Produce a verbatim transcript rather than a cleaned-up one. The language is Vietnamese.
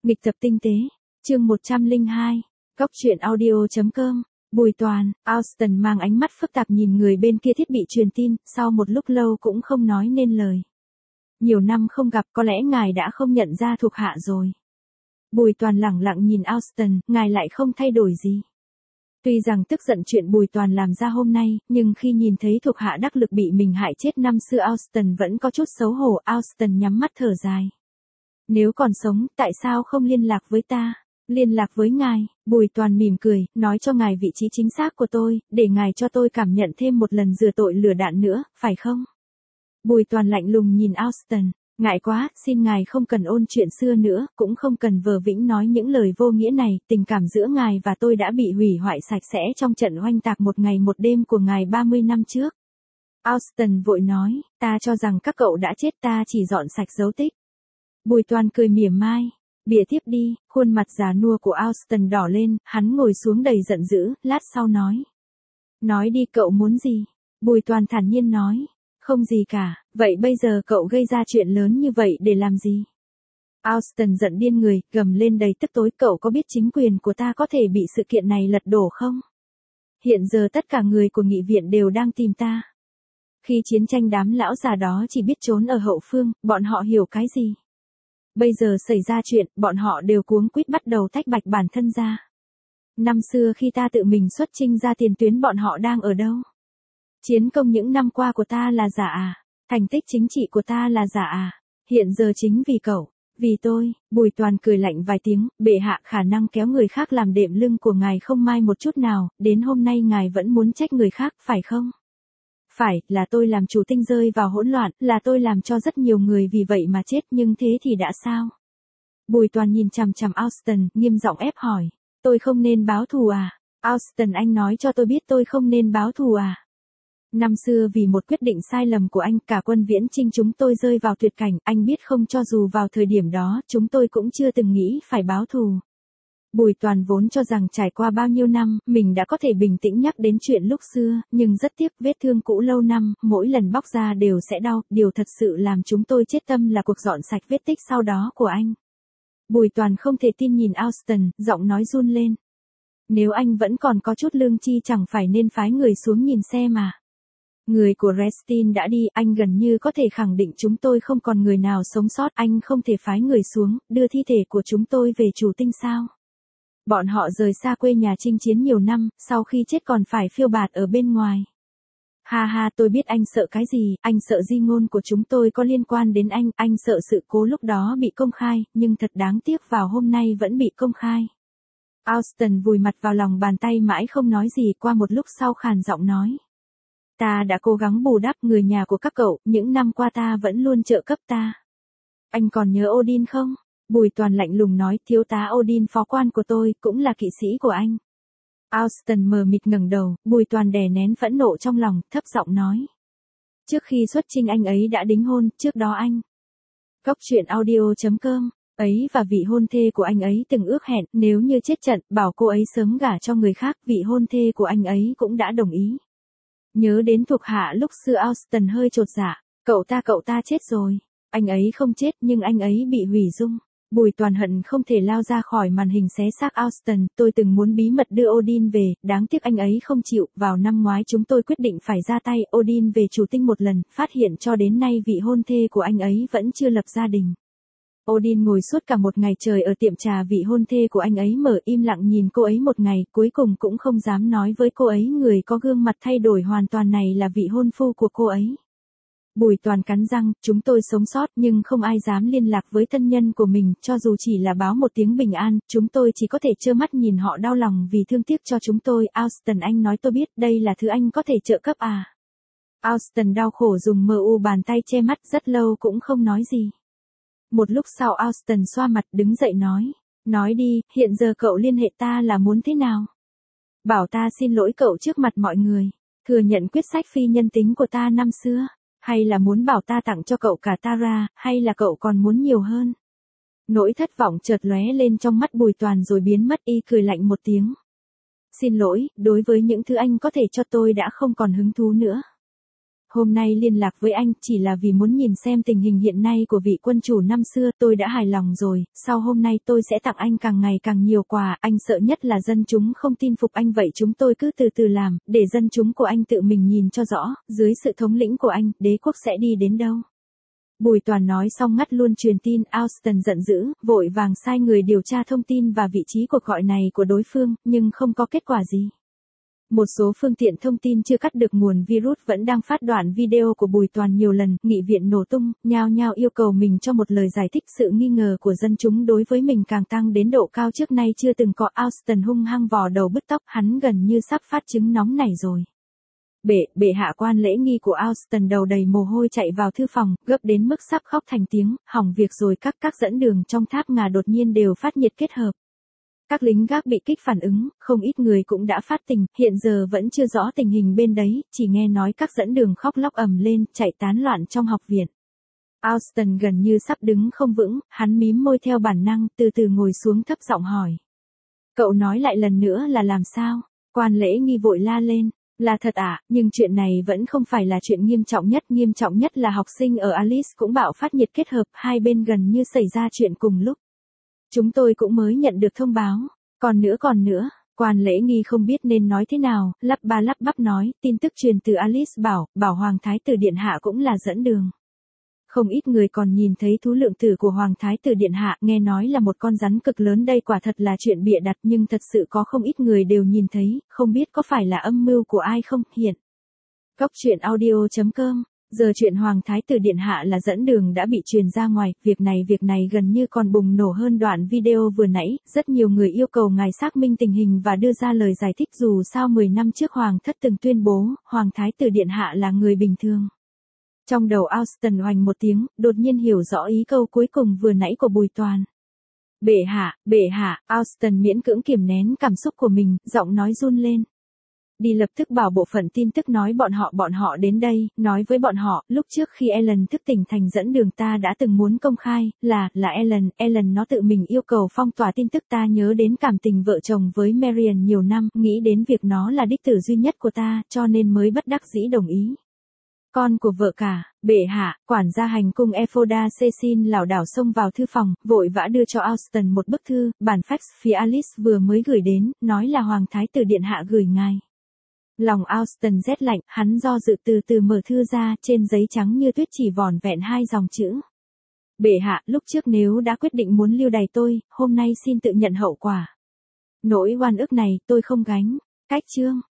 Nghịch tập tinh tế, chương một trăm lẻ hai, Góc truyện audio chấm com, Bùi Toàn, Austin mang ánh mắt phức tạp nhìn người bên kia thiết bị truyền tin, sau một lúc lâu cũng không nói nên lời. Nhiều năm không gặp, có lẽ ngài đã không nhận ra thuộc hạ rồi. Bùi Toàn lẳng lặng nhìn Austin, ngài lại không thay đổi gì. Tuy rằng tức giận chuyện Bùi Toàn làm ra hôm nay, nhưng khi nhìn thấy thuộc hạ đắc lực bị mình hại chết năm xưa, Austin vẫn có chút xấu hổ. Austin nhắm mắt thở dài. Nếu còn sống, tại sao không liên lạc với ta? Liên lạc với ngài, Bùi Toàn mỉm cười, nói cho ngài vị trí chính xác của tôi, để ngài cho tôi cảm nhận thêm một lần rửa tội lửa đạn nữa, phải không? Bùi Toàn lạnh lùng nhìn Austin, ngại quá, xin ngài không cần ôn chuyện xưa nữa, cũng không cần vờ vĩnh nói những lời vô nghĩa này, tình cảm giữa ngài và tôi đã bị hủy hoại sạch sẽ trong trận oanh tạc một ngày một đêm của ngài ba mươi năm trước. Austin vội nói, ta cho rằng các cậu đã chết, ta chỉ dọn sạch dấu tích. Bùi Toàn cười mỉa mai. Bịa tiếp đi, khuôn mặt già nua của Austin đỏ lên, hắn ngồi xuống đầy giận dữ, lát sau nói. Nói đi, cậu muốn gì? Bùi Toàn thản nhiên nói. Không gì cả, vậy bây giờ cậu gây ra chuyện lớn như vậy để làm gì? Austin giận điên người, gầm lên đầy tức tối, cậu có biết chính quyền của ta có thể bị sự kiện này lật đổ không? Hiện giờ tất cả người của nghị viện đều đang tìm ta. Khi chiến tranh đám lão già đó chỉ biết trốn ở hậu phương, bọn họ hiểu cái gì? Bây giờ xảy ra chuyện, bọn họ đều cuống quýt bắt đầu tách bạch bản thân ra. Năm xưa khi ta tự mình xuất chinh ra tiền tuyến, bọn họ đang ở đâu? Chiến công những năm qua của ta là giả à? Thành tích chính trị của ta là giả à? Hiện giờ chính vì cậu, vì tôi, Bùi Toàn cười lạnh vài tiếng, bệ hạ khả năng kéo người khác làm đệm lưng của ngài không mai một chút nào, đến hôm nay ngài vẫn muốn trách người khác, phải không? Phải, là tôi làm chủ tinh rơi vào hỗn loạn, là tôi làm cho rất nhiều người vì vậy mà chết, nhưng thế thì đã sao? Bùi Toàn nhìn chằm chằm Austin, nghiêm giọng ép hỏi, tôi không nên báo thù à? Austin, anh nói cho tôi biết tôi không nên báo thù à? Năm xưa vì một quyết định sai lầm của anh, cả quân viễn chinh chúng tôi rơi vào tuyệt cảnh, anh biết không, cho dù vào thời điểm đó, chúng tôi cũng chưa từng nghĩ phải báo thù. Bùi Toàn vốn cho rằng trải qua bao nhiêu năm, mình đã có thể bình tĩnh nhắc đến chuyện lúc xưa, nhưng rất tiếc, vết thương cũ lâu năm, mỗi lần bóc ra đều sẽ đau, điều thật sự làm chúng tôi chết tâm là cuộc dọn sạch vết tích sau đó của anh. Bùi Toàn không thể tin nhìn Austin, giọng nói run lên. Nếu anh vẫn còn có chút lương tri chẳng phải nên phái người xuống nhìn xem mà. Người của Restin đã đi, anh gần như có thể khẳng định chúng tôi không còn người nào sống sót, anh không thể phái người xuống, đưa thi thể của chúng tôi về chủ tinh sao? Bọn họ rời xa quê nhà chinh chiến nhiều năm, sau khi chết còn phải phiêu bạt ở bên ngoài. Ha ha, tôi biết anh sợ cái gì, anh sợ di ngôn của chúng tôi có liên quan đến anh, anh sợ sự cố lúc đó bị công khai, nhưng thật đáng tiếc vào hôm nay vẫn bị công khai. Austin vùi mặt vào lòng bàn tay mãi không nói gì, qua một lúc sau khàn giọng nói. Ta đã cố gắng bù đắp, người nhà của các cậu, những năm qua ta vẫn luôn trợ cấp ta. Anh còn nhớ Odin không? Bùi Toàn lạnh lùng nói, thiếu tá Odin phó quan của tôi, cũng là kỵ sĩ của anh. Austin mờ mịt ngẩng đầu, Bùi Toàn đè nén phẫn nộ trong lòng, thấp giọng nói. Trước khi xuất chinh anh ấy đã đính hôn, trước đó anh. Góc truyện audio chấm com, ấy và vị hôn thê của anh ấy từng ước hẹn, nếu như chết trận, bảo cô ấy sớm gả cho người khác, vị hôn thê của anh ấy cũng đã đồng ý. Nhớ đến thuộc hạ lúc xưa, Austin hơi chột dạ, cậu ta cậu ta chết rồi. Anh ấy không chết nhưng anh ấy bị hủy dung. Bùi Toàn hận không thể lao ra khỏi màn hình xé xác Austin, tôi từng muốn bí mật đưa Odin về, đáng tiếc anh ấy không chịu, vào năm ngoái chúng tôi quyết định phải ra tay, Odin về chủ tinh một lần, phát hiện cho đến nay vị hôn thê của anh ấy vẫn chưa lập gia đình. Odin ngồi suốt cả một ngày trời ở tiệm trà, vị hôn thê của anh ấy mở im lặng nhìn cô ấy một ngày, cuối cùng cũng không dám nói với cô ấy, người có gương mặt thay đổi hoàn toàn này là vị hôn phu của cô ấy. Bùi Toàn cắn răng, chúng tôi sống sót nhưng không ai dám liên lạc với thân nhân của mình, cho dù chỉ là báo một tiếng bình an, chúng tôi chỉ có thể trơ mắt nhìn họ đau lòng vì thương tiếc cho chúng tôi. Austin, anh nói tôi biết, đây là thứ anh có thể trợ cấp à? Austin đau khổ dùng mờ u bàn tay che mắt rất lâu cũng không nói gì. Một lúc sau Austin xoa mặt đứng dậy nói, nói đi, hiện giờ cậu liên hệ ta là muốn thế nào? Bảo ta xin lỗi cậu trước mặt mọi người, thừa nhận quyết sách phi nhân tính của ta năm xưa. Hay là muốn bảo ta tặng cho cậu cả Tara, hay là cậu còn muốn nhiều hơn? Nỗi thất vọng chợt lóe lên trong mắt Bùi Toàn rồi biến mất, y cười lạnh một tiếng. Xin lỗi, đối với những thứ anh có thể cho tôi đã không còn hứng thú nữa. Hôm nay liên lạc với anh chỉ là vì muốn nhìn xem tình hình hiện nay của vị quân chủ năm xưa, tôi đã hài lòng rồi, sau hôm nay tôi sẽ tặng anh càng ngày càng nhiều quà, anh sợ nhất là dân chúng không tin phục anh, vậy chúng tôi cứ từ từ làm, để dân chúng của anh tự mình nhìn cho rõ, dưới sự thống lĩnh của anh, đế quốc sẽ đi đến đâu. Bùi Toàn nói xong ngắt luôn truyền tin, Austin giận dữ, vội vàng sai người điều tra thông tin và vị trí cuộc gọi này của đối phương, nhưng không có kết quả gì. Một số phương tiện thông tin chưa cắt được nguồn virus vẫn đang phát đoạn video của Bùi Toàn nhiều lần, nghị viện nổ tung, nhao nhao yêu cầu mình cho một lời giải thích. Sự nghi ngờ của dân chúng đối với mình càng tăng đến độ cao trước nay chưa từng có. Austin hung hăng vò đầu bứt tóc, hắn gần như sắp phát chứng nóng nảy rồi. Bệ, bệ hạ quan lễ nghi của Austin đầu đầy mồ hôi chạy vào thư phòng, gấp đến mức sắp khóc thành tiếng, hỏng việc rồi, các các dẫn đường trong tháp ngà đột nhiên đều phát nhiệt kết hợp. Các lính gác bị kích phản ứng, không ít người cũng đã phát tình, hiện giờ vẫn chưa rõ tình hình bên đấy, chỉ nghe nói các dẫn đường khóc lóc ầm lên, chạy tán loạn trong học viện. Austin gần như sắp đứng không vững, hắn mím môi theo bản năng, từ từ ngồi xuống thấp giọng hỏi. Cậu nói lại lần nữa là làm sao? Quan lễ nghi vội la lên. Là thật ạ, à, nhưng chuyện này vẫn không phải là chuyện nghiêm trọng nhất, nghiêm trọng nhất là học sinh ở Alice cũng bạo phát nhiệt kết hợp, hai bên gần như xảy ra chuyện cùng lúc. Chúng tôi cũng mới nhận được thông báo, còn nữa còn nữa, quan lễ nghi không biết nên nói thế nào, lắp ba lắp bắp nói, tin tức truyền từ Alice bảo, bảo Hoàng Thái tử Điện Hạ cũng là dẫn đường. Không ít người còn nhìn thấy thú lượng tử của Hoàng Thái tử Điện Hạ, nghe nói là một con rắn cực lớn, đây quả thật là chuyện bịa đặt, nhưng thật sự có không ít người đều nhìn thấy, không biết có phải là âm mưu của ai không. Hiện Góc truyện audio chấm com. Giờ chuyện Hoàng Thái tử Điện Hạ là dẫn đường đã bị truyền ra ngoài, việc này việc này gần như còn bùng nổ hơn đoạn video vừa nãy, rất nhiều người yêu cầu ngài xác minh tình hình và đưa ra lời giải thích, dù sao mười năm trước Hoàng thất từng tuyên bố, Hoàng Thái tử Điện Hạ là người bình thường. Trong đầu Austin oành một tiếng, đột nhiên hiểu rõ ý câu cuối cùng vừa nãy của Bùi Toàn. Bệ hạ, bệ hạ, Austin miễn cưỡng kiềm nén cảm xúc của mình, giọng nói run lên. Đi lập tức bảo bộ phận tin tức nói bọn họ bọn họ đến đây, nói với bọn họ, lúc trước khi Ellen thức tỉnh thành dẫn đường ta đã từng muốn công khai, là, là Ellen, Ellen nó tự mình yêu cầu phong tỏa tin tức, ta nhớ đến cảm tình vợ chồng với Marian nhiều năm, nghĩ đến việc nó là đích tử duy nhất của ta, cho nên mới bất đắc dĩ đồng ý. Con của vợ cả, bệ hạ, quản gia hành cung Ephoda Cecil lảo đảo xông vào thư phòng, vội vã đưa cho Austin một bức thư, bản fax phía Alice vừa mới gửi đến, nói là Hoàng Thái tử Điện Hạ gửi ngài. Lòng Austin rét lạnh, hắn do dự từ từ mở thư ra, trên giấy trắng như tuyết chỉ vỏn vẹn hai dòng chữ. Bệ hạ, lúc trước nếu đã quyết định muốn lưu đày tôi, hôm nay xin tự nhận hậu quả. Nỗi oan ức này tôi không gánh. Cách chương.